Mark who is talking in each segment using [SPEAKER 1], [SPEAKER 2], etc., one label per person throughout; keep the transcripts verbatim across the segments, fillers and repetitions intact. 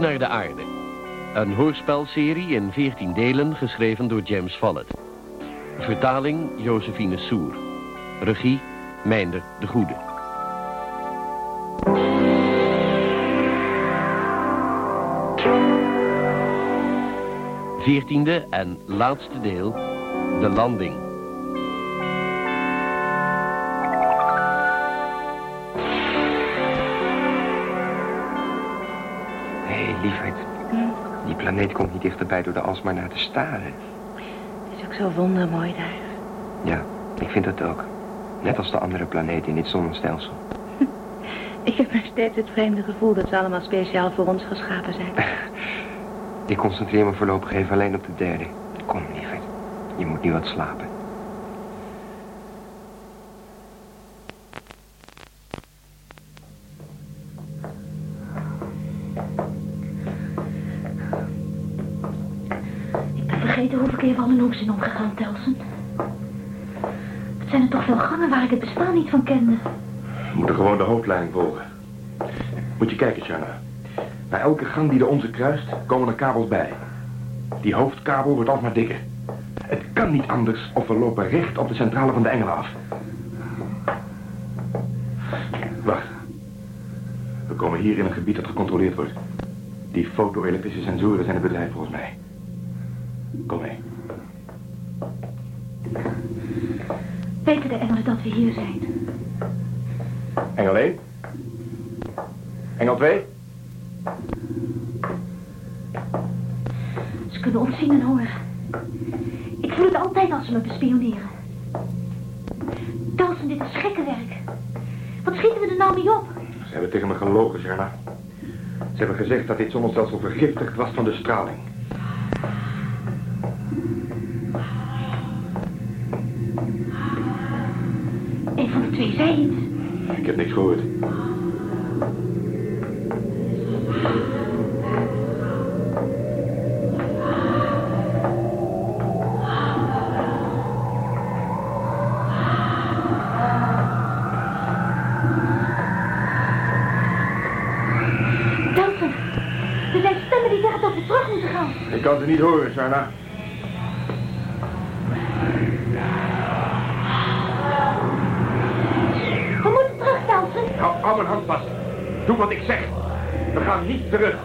[SPEAKER 1] naar de aarde. Een hoorspelserie in veertien delen geschreven door James Follett. Vertaling Josephine Soer. Regie Meinder de Goede. Veertiende en laatste deel. De landing.
[SPEAKER 2] Lieverd, hm? Die planeet komt niet dichterbij door er alsmaar naar te staren.
[SPEAKER 3] Het is ook zo wondermooi daar.
[SPEAKER 2] Ja, ik vind dat ook. Net als de andere planeten in dit zonnestelsel.
[SPEAKER 3] Ik heb nog steeds het vreemde gevoel dat ze allemaal speciaal voor ons geschapen zijn.
[SPEAKER 2] Ik concentreer me voorlopig even alleen op de derde. Kom, lieverd. Je moet nu wat slapen.
[SPEAKER 4] Hoeveel keer we al een hoek zijn omgegaan, Telsen? Het zijn er toch veel gangen waar ik het bestaan niet van kende.
[SPEAKER 5] We moeten gewoon de hoofdlijn volgen. Moet je kijken, Shanna. Na elke gang die de onze kruist, komen er kabels bij. Die hoofdkabel wordt alsmaar dikker. Het kan niet anders of we lopen recht op de centrale van de engelen af. Wacht. We komen hier in een gebied dat gecontroleerd wordt. Die foto-elektrische sensoren zijn het bedrijf volgens mij. Kom mee.
[SPEAKER 4] Weten de engelen dat we hier zijn?
[SPEAKER 5] Engel één. Engel twee.
[SPEAKER 4] Ze kunnen ons zien en horen. Ik voel het altijd als ze me bespioneren. Telsen, dit is gekkenwerk. Wat schieten we er nou mee op?
[SPEAKER 5] Ze hebben tegen me gelogen, Shanna. Ze hebben gezegd dat dit zonnestelsel vergiftigd was van de straling.
[SPEAKER 4] Een van de twee zei iets.
[SPEAKER 5] Ik heb niks gehoord.
[SPEAKER 4] Telsen, er zijn stemmen die zeggen dat we terug moeten gaan.
[SPEAKER 5] Ik kan ze niet horen, Shanna. Hou, hou mijn hand vast. Doe wat ik zeg. We gaan niet terug.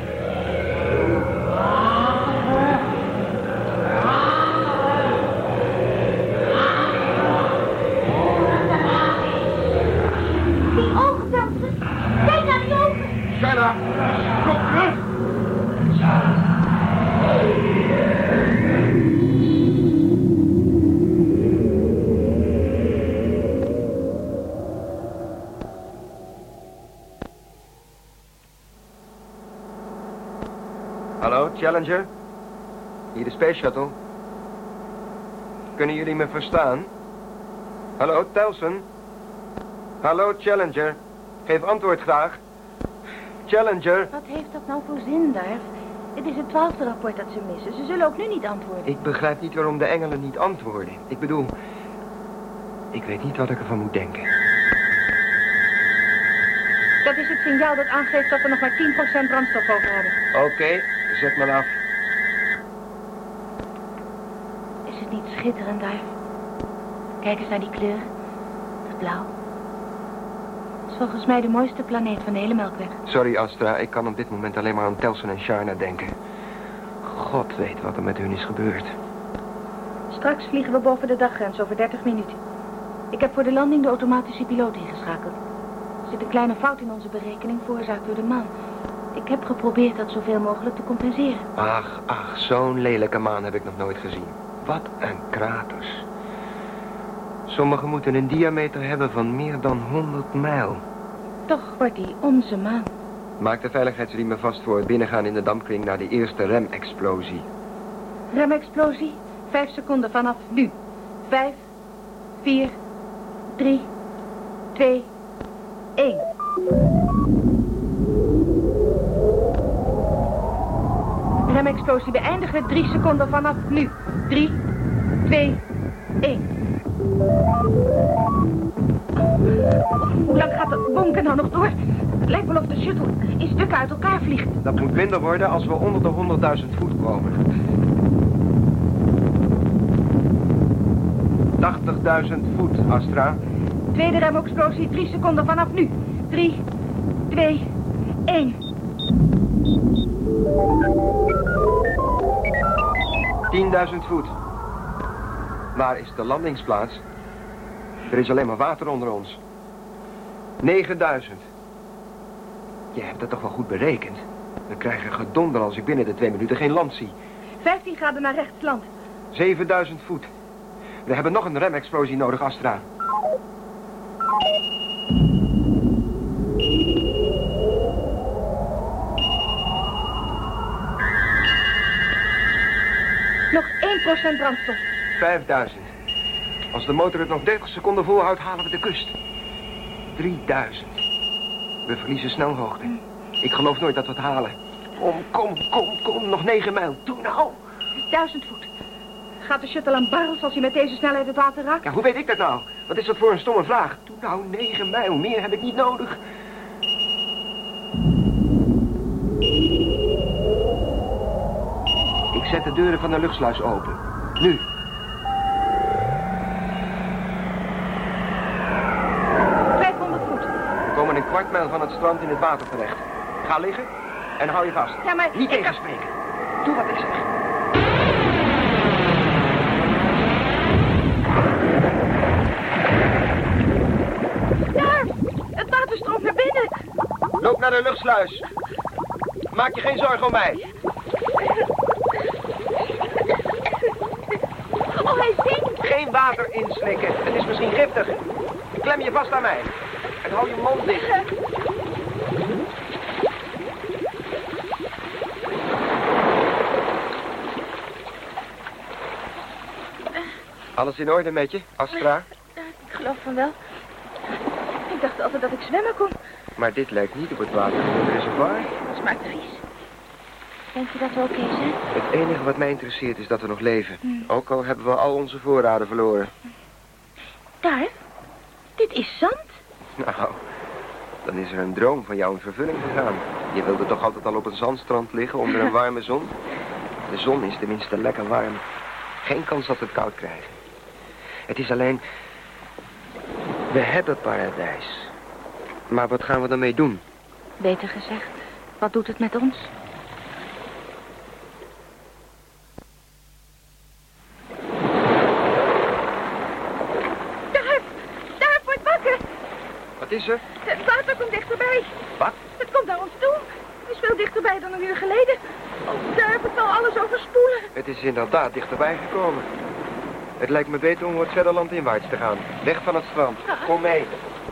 [SPEAKER 4] Die ogen, Telsen. Kijk naar die ogen.
[SPEAKER 5] Shanna, kom terug.
[SPEAKER 2] Hallo, Challenger? Hier de Space Shuttle. Kunnen jullie me verstaan? Hallo, Telsen? Hallo, Challenger? Geef antwoord graag. Challenger?
[SPEAKER 3] Wat heeft dat nou voor zin, Darf? Het is het twaalfde rapport dat ze missen. Ze zullen ook nu niet antwoorden.
[SPEAKER 2] Ik begrijp niet waarom de engelen niet antwoorden. Ik bedoel, ik weet niet wat ik ervan moet denken.
[SPEAKER 3] Dat is het signaal dat aangeeft dat we nog maar tien procent brandstof over hebben.
[SPEAKER 2] Oké, okay, zet maar af.
[SPEAKER 3] Is het niet schitterend, Darf? Kijk eens naar die kleur. Het blauw. Het is volgens mij de mooiste planeet van de hele Melkweg.
[SPEAKER 2] Sorry, Astra. Ik kan op dit moment alleen maar aan Telsen en Sharna denken. God weet wat er met hun is gebeurd.
[SPEAKER 3] Straks vliegen we boven de daggrens over dertig minuten. Ik heb voor de landing de automatische piloot ingeschakeld. Er zit een kleine fout in onze berekening, veroorzaakt door de maan. Ik heb geprobeerd dat zoveel mogelijk te compenseren.
[SPEAKER 2] Ach, ach, zo'n lelijke maan heb ik nog nooit gezien. Wat een kraters. Sommige moeten een diameter hebben van meer dan honderd mijl.
[SPEAKER 3] Toch wordt die onze maan.
[SPEAKER 2] Maak de veiligheidsriemen vast voor het binnengaan in de dampkring naar de eerste remexplosie.
[SPEAKER 3] Remexplosie, vijf seconden vanaf nu. Vijf, vier, drie, twee, één. Remexplosie beëindigen, drie seconden vanaf nu. Drie, twee, één. Hoe lang gaat dat bonken nou nog door? Het lijkt wel of de shuttle in stukken uit elkaar vliegt.
[SPEAKER 2] Dat moet minder worden als we onder de honderdduizend voet komen. tachtigduizend voet, Astra.
[SPEAKER 3] Tweede remexplosie, drie seconden vanaf nu. Drie, twee, één.
[SPEAKER 2] tienduizend voet. Waar is de landingsplaats? Er is alleen maar water onder ons. negenduizend. Je hebt dat toch wel goed berekend? We krijgen gedonder als ik binnen de twee minuten geen land zie.
[SPEAKER 3] vijftien graden naar rechts land.
[SPEAKER 2] zevenduizend voet. We hebben nog een remexplosie nodig, Astra.
[SPEAKER 3] Nog één procent brandstof.
[SPEAKER 2] vijfduizend. Als de motor het nog dertig seconden volhoudt, halen we de kust. drieduizend. We verliezen snelhoogte. Ik geloof nooit dat we het halen. Kom, kom, kom, kom. Nog negen mijl. Doe nou.
[SPEAKER 3] duizend voet. Gaat de shuttle aan barrels als hij met deze snelheid het water raakt?
[SPEAKER 2] Ja, hoe weet ik dat nou? Wat is dat voor een stomme vraag? Doe nou negen mijl. Meer heb ik niet nodig. Ik zet de deuren van de luchtsluis open. Nu.
[SPEAKER 3] vijfhonderd voet.
[SPEAKER 2] We komen een kwart mijl van het strand in het water terecht. Ga liggen en hou je vast.
[SPEAKER 3] Ja, maar...
[SPEAKER 2] Niet
[SPEAKER 3] ik-
[SPEAKER 2] tegenspreken. Doe wat ik zeg.
[SPEAKER 3] Daar! Het water stroomt naar binnen.
[SPEAKER 2] Loop naar de luchtsluis. Maak je geen zorgen om mij.
[SPEAKER 3] Oh, hij zinkt.
[SPEAKER 2] Geen water inslikken. Het is misschien giftig. Klem je vast aan mij. En hou je mond dicht. Alles in orde met je, Astra?
[SPEAKER 3] Ja, ik geloof van wel. Ik dacht altijd dat ik zwemmen kon.
[SPEAKER 2] Maar dit lijkt niet op het water in het reservoir.
[SPEAKER 3] Het smaakt vies. Denk je dat we oké zijn?
[SPEAKER 2] Het enige wat mij interesseert is dat we nog leven. Ook al hebben we al onze voorraden verloren.
[SPEAKER 3] Daar? Dit is zand.
[SPEAKER 2] Nou, dan is er een droom van jou in vervulling gegaan. Je wilde toch altijd al op een zandstrand liggen onder een warme zon? De zon is tenminste lekker warm. Geen kans dat we het koud krijgen. Het is alleen... We hebben paradijs. Maar wat gaan we ermee doen?
[SPEAKER 3] Beter gezegd, wat doet het met ons? Daar! Daar, word wakker!
[SPEAKER 2] Wat is er?
[SPEAKER 3] Het water komt dichterbij.
[SPEAKER 2] Wat?
[SPEAKER 3] Het komt naar ons toe. Het is veel dichterbij dan een uur geleden. Oh, daar heb ik al alles overspoelen.
[SPEAKER 2] Het is inderdaad dichterbij gekomen. Het lijkt me beter om wat verder landinwaarts te gaan. Weg van het strand. Kom mee.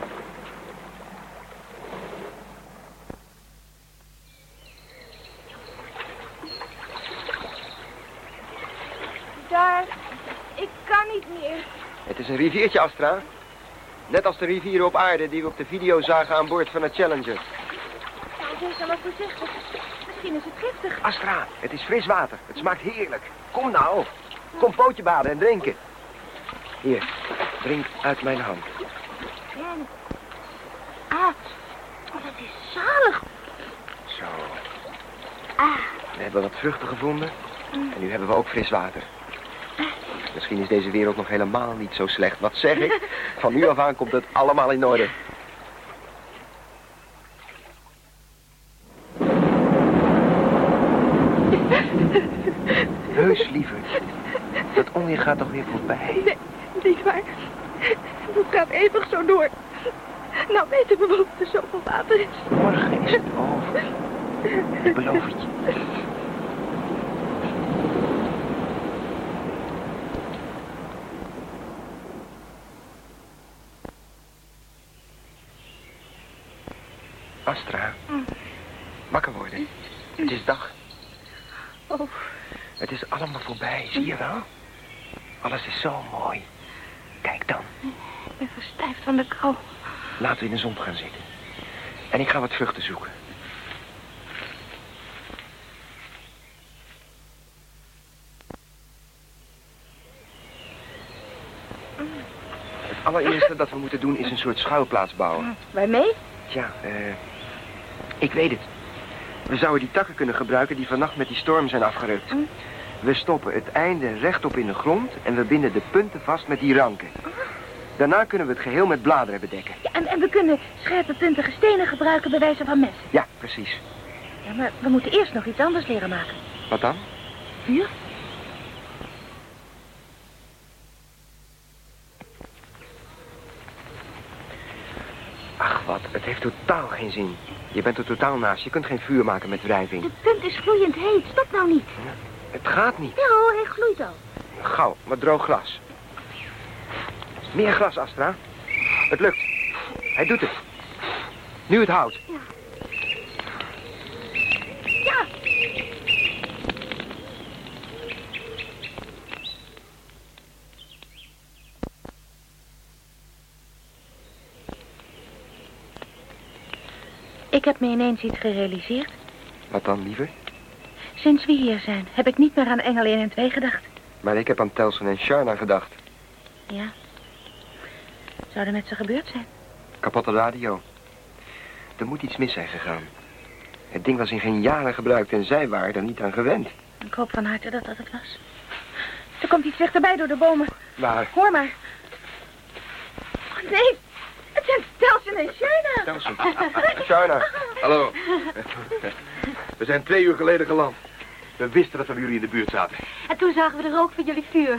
[SPEAKER 3] Daar. Ik kan niet meer.
[SPEAKER 2] Het is een riviertje, Astra. Net als de rivieren op aarde die we op de video zagen aan boord van het Challenger.
[SPEAKER 3] Nou, wees dan maar voorzichtig. Misschien is het giftig.
[SPEAKER 2] Astra, het is fris water. Het smaakt heerlijk. Kom nou. Kom pootje baden en drinken. Hier, drink uit mijn hand.
[SPEAKER 3] En... Ah, oh, dat is zalig.
[SPEAKER 2] Zo,
[SPEAKER 3] Ah,
[SPEAKER 2] we hebben wat vruchten gevonden. En nu hebben we ook fris water. Misschien is deze wereld nog helemaal niet zo slecht. Wat zeg ik? Van nu af aan komt het allemaal in orde. Heus, lieverd. Dat onweer gaat toch weer voorbij?
[SPEAKER 3] nee, niet waar. Het gaat eeuwig zo door. Nou weten we waarom er zoveel water is.
[SPEAKER 2] Morgen is het over. Ik beloof het je. Astra. Wakker worden. Het is dag.
[SPEAKER 3] Oh,
[SPEAKER 2] Het is allemaal voorbij, zie je wel? Alles is zo mooi. Kijk dan.
[SPEAKER 3] ik ben verstijfd van de kou.
[SPEAKER 2] Laten we in de zon gaan zitten. En ik ga wat vruchten zoeken. Het allereerste dat we moeten doen is een soort schuilplaats bouwen.
[SPEAKER 3] Wij mee?
[SPEAKER 2] Tja, eh, Ik weet het. We zouden die takken kunnen gebruiken die vannacht met die storm zijn afgerukt.
[SPEAKER 3] Hm?
[SPEAKER 2] We stoppen het einde rechtop in de grond en we binden de punten vast met die ranken. Daarna kunnen we het geheel met bladeren bedekken.
[SPEAKER 3] Ja, en, en we kunnen scherpe puntige stenen gebruiken bij wijze van messen.
[SPEAKER 2] Ja, precies.
[SPEAKER 3] Ja, maar we moeten eerst nog iets anders leren maken.
[SPEAKER 2] Wat dan?
[SPEAKER 3] Vuur?
[SPEAKER 2] Ach, wat. Het heeft totaal geen zin. Je bent er totaal naast. Je kunt geen vuur maken met wrijving.
[SPEAKER 3] De punt is gloeiend heet. Stop nou niet.
[SPEAKER 2] Het gaat niet.
[SPEAKER 3] Ja hoor, hij gloeit al.
[SPEAKER 2] Gauw, wat droog glas. Meer glas, Astra. Het lukt. Hij doet het. Nu het hout.
[SPEAKER 3] Ja. Ja. Ik heb me ineens iets gerealiseerd.
[SPEAKER 2] Wat dan, liever?
[SPEAKER 3] Sinds we hier zijn, heb ik niet meer aan Engel één en twee gedacht.
[SPEAKER 2] Maar ik heb aan Telson en Sharna gedacht.
[SPEAKER 3] Ja. Zou er met ze gebeurd zijn?
[SPEAKER 2] Kapotte radio. Er moet iets mis zijn gegaan. Het ding was in geen jaren gebruikt en zij waren er niet aan gewend.
[SPEAKER 3] Ik hoop van harte dat dat het was. Er komt iets dichterbij door de bomen.
[SPEAKER 2] Waar?
[SPEAKER 3] Hoor maar. Oh, nee, het zijn Telson en Sharna.
[SPEAKER 2] Telson. Sharna.
[SPEAKER 5] Hallo. We zijn twee uur geleden geland. We wisten dat we bij jullie in de buurt zaten.
[SPEAKER 4] En toen zagen we de rook van jullie vuur.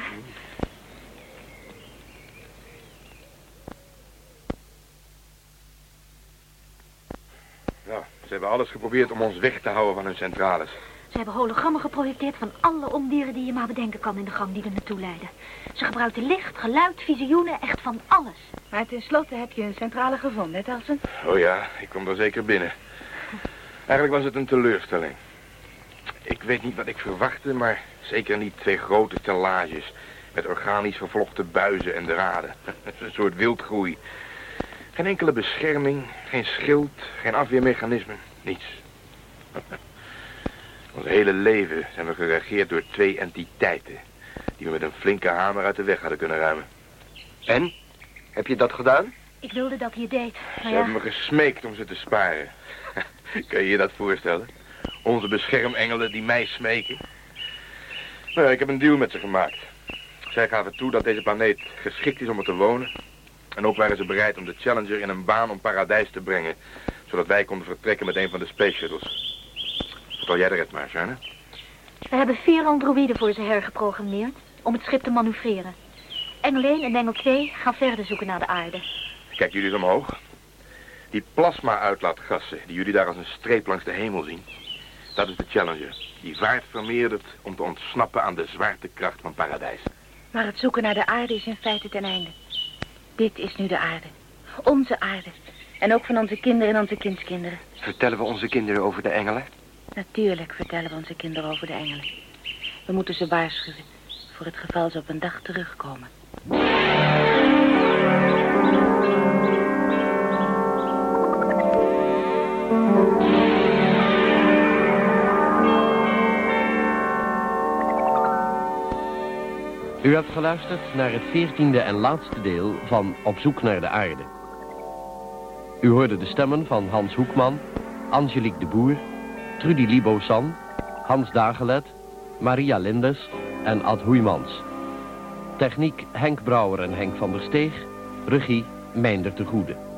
[SPEAKER 5] Nou, ze hebben alles geprobeerd om ons weg te houden van hun centrales.
[SPEAKER 4] Ze hebben hologrammen geprojecteerd van alle ondieren die je maar bedenken kan in de gang die er naartoe leiden. Ze gebruikten licht, geluid, visioenen, echt van alles.
[SPEAKER 3] Maar tenslotte heb je een centrale gevonden, hè, Telson?
[SPEAKER 5] Oh ja, ik kom er zeker binnen. Eigenlijk was het een teleurstelling. Ik weet niet wat ik verwachtte, maar zeker niet twee grote stellages met organisch vervlochten buizen en draden. Een soort wildgroei. Geen enkele bescherming, geen schild, geen afweermechanisme, niets. Ons hele leven zijn we geregeerd door twee entiteiten die we met een flinke hamer uit de weg hadden kunnen ruimen.
[SPEAKER 2] En? Heb je dat gedaan?
[SPEAKER 4] Ik wilde dat je deed,
[SPEAKER 5] Ze
[SPEAKER 4] maar ja...
[SPEAKER 5] hebben me gesmeekt om ze te sparen. Kun je je dat voorstellen? Onze beschermengelen die mij smeken. Nou, ik heb een deal met ze gemaakt. Zij gaven toe dat deze planeet geschikt is om er te wonen. En ook waren ze bereid om de Challenger in een baan om paradijs te brengen. Zodat wij konden vertrekken met een van de space shuttles. Vertel jij de rest maar, Sharna.
[SPEAKER 4] We hebben vier androïden voor ze hergeprogrammeerd om het schip te manoeuvreren. Engel één en Engel twee gaan verder zoeken naar de aarde.
[SPEAKER 5] Kijk jullie eens omhoog. Die plasma-uitlaatgassen die jullie daar als een streep langs de hemel zien. Dat is de Challenger. Die vaart vermeerdert om te ontsnappen aan de zwaartekracht van paradijs.
[SPEAKER 3] Maar het zoeken naar de aarde is in feite ten einde. Dit is nu de aarde. Onze aarde. En ook van onze kinderen en onze kindskinderen.
[SPEAKER 2] Vertellen we onze kinderen over de engelen?
[SPEAKER 3] Natuurlijk vertellen we onze kinderen over de engelen. We moeten ze waarschuwen. Voor het geval ze op een dag terugkomen.
[SPEAKER 1] U hebt geluisterd naar het veertiende en laatste deel van Op zoek naar de aarde. U hoorde de stemmen van Hans Hoekman, Angelique de Boer, Trudy Libo-San, Hans Dagelet, Maria Lindes en Ad Hoeymans. Techniek Henk Brouwer en Henk van der Steeg, regie Meindert de Goede.